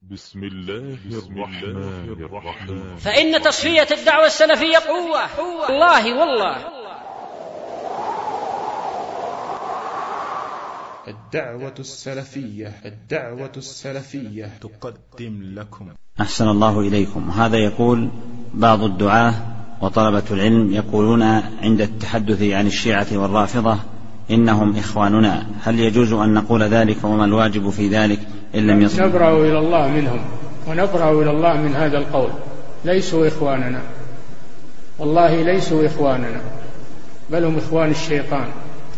بسم الله الرحمن الرحيم. فإن تصفية الدعوة السلفية قوة والله. الدعوة السلفية تقدم لكم. أحسن الله إليكم. هذا يقول: بعض الدعاة وطلبة العلم يقولون عند التحدث عن الشيعة والرافضة إنهم إخواننا، هل يجوز أن نقول ذلك، وما الواجب في ذلك إن لم يصل؟ نبرأ إلى الله منهم ونبرأ إلى الله من هذا القول. ليسوا إخواننا، والله ليسوا إخواننا، بل هم إخوان الشيطان،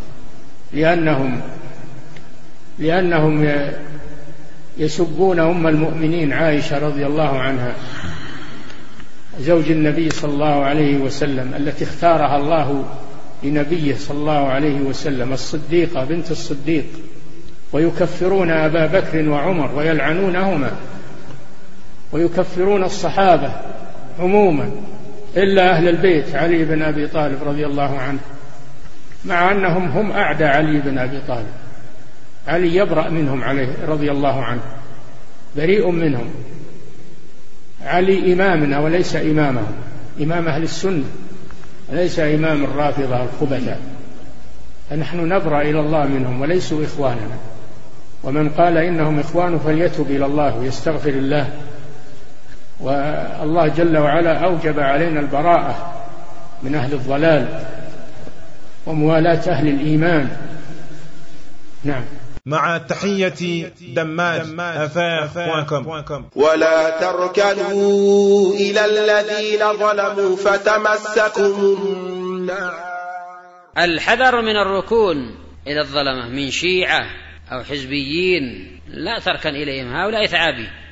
لأنهم يسبون أم المؤمنين عائشة رضي الله عنها زوج النبي صلى الله عليه وسلم، التي اختارها الله لنبيه صلى الله عليه وسلم، الصديقة بنت الصديق، ويكفرون أبا بكر وعمر ويلعنونهما، ويكفرون الصحابة عموما إلا أهل البيت علي بن أبي طالب رضي الله عنه، مع أنهم هم أعدى علي بن أبي طالب. علي يبرأ منهم عليه رضي الله عنه، بريء منهم. علي إمامنا وليس إمامهم، إمام أهل السنة وليس إمام الرافضة الخبثاء. فنحن نبرأ إلى الله منهم وليسوا إخواننا، ومن قال إنهم إخوان فليتب إلى الله ويستغفر الله. والله جل وعلا أوجب علينا البراءة من أهل الضلال وموالاة أهل الإيمان. نعم. مع تحية دماج.com. ولا تركنوا إلى الذين ظلموا فتمسكم النار. الحذر من الركون إلى الظلمة من شيعة أو حزبيين، لا تركن إليهم، هؤلاء ثعابين.